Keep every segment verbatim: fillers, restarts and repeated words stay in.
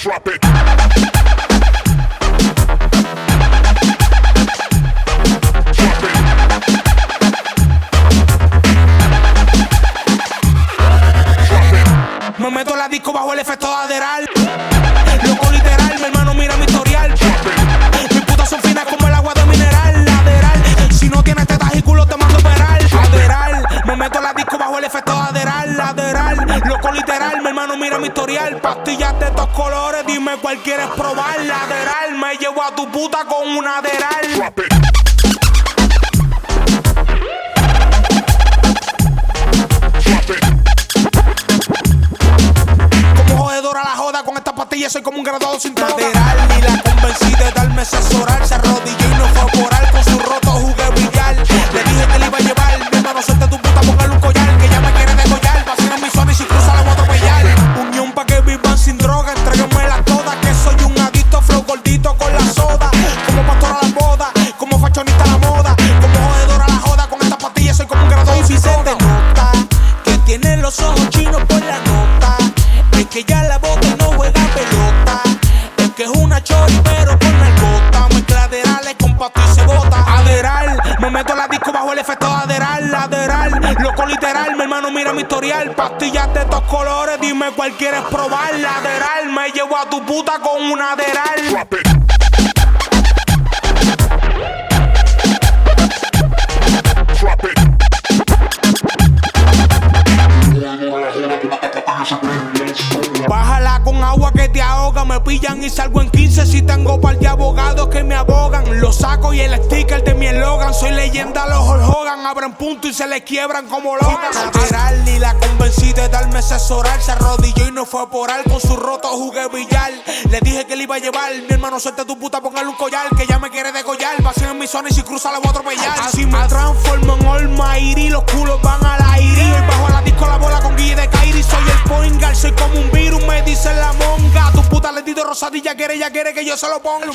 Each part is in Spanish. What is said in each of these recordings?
Drop it. Me meto en la disco bajo el efecto de Adderall. Loco literal, mi hermano mira mi historial. Mis putas son finas como el agua de mineral. Adderall, si no tienes tetas y culo te mando a operar. Adderall, me meto en la disco bajo el efecto de Adderall. Adderall, loco literal, mi hermano mira mi historial. Pastillas de estos colores, dime cuál quieres probar. Adderall, me llevo a tu puta con un Adderall. Drop it. Soy como un graduado sin toga. Lateral, y la convencí de darme asesorar. Se arrodilló y no fue a orar. Con su roto jugué billar. Le dije que le iba a llevar. Mi hermano, suelte tu puta, póngale un collar. Que ya me quiere degollar. Vacina mi zona y si cruza la voy a atropellar. Unión pa' que vivan sin droga. Entréguenmela toda. Que soy un adicto, flow gordito con la soda. Como pastor a la boda. Como fashionista a la moda. Como jodedora a la joda. Con esta pastilla soy como un graduado sin toga. Se te nota que tiene los ojos chinos por la nota. Es que ya la bota no juega pelota. Es que es una chori pero con narcota. Mezcla Adderall con pato y cebota. Adderall, me meto en la disco bajo el efecto de Adderall. Adderall, loco literal, mi hermano mira mi historial. Pastillas de estos colores, dime cuál quieres probar. Adderall, me llevo a tu puta con un Adderall. Drop it. Drop it. Bájala con agua que te ahoga. Me pillan y salgo en quince. Si tengo par de abogados que me abogan. Lo saco y el sticker de mi eslogan. Soy leyenda, los Hulk Hogan. Abren punto y se le quiebran como Logan. Adderall, y la convencí de darme asesorar. Se arrodilló y no fue a orar. Con su roto jugué billar. Le dije que le iba a llevar. Mi hermano, suelte tu puta, póngale un collar. Que ya me quiere degollar. Vacío en mi zona y si cruza la voy a atropellar. Así me transformo en Almighty. Los culos van a la aire. Y bajo la disco la bola con Guille de Kairi. Soy el point guard, soy como un virus. Me dice la monga. Tu puta le tito rosadilla quiere, ya quiere que yo se lo ponga.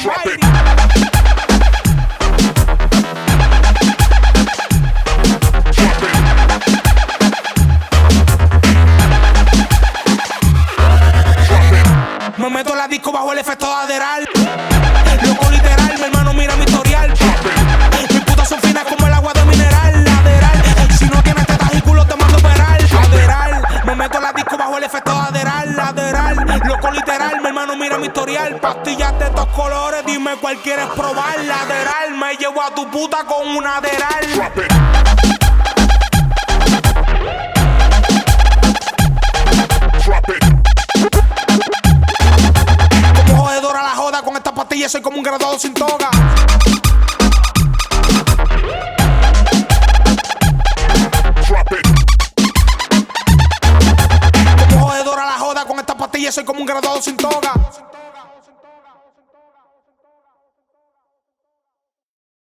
Me meto en la disco bajo el efecto de Adderall. Loco literal, mi hermano mira mi historial. Mis putas son finas como el agua de mineral. Adderall, si no tienes tetas y culo te mando a operar. Adderall, me meto en la disco bajo el efecto de Adderall. Adderall, loco literal, mi hermano mira mi historial. Pastillas de estos colores, dime cuál quieres probar. Adderall, me llevo a tu puta con un Adderall. Drop it. Drop it. Como jodedora a la joda. Con esta pastilla soy como un graduado sin toga. Drop it. Como jodedora a la joda. Con esta pastilla soy como un graduado sin toga.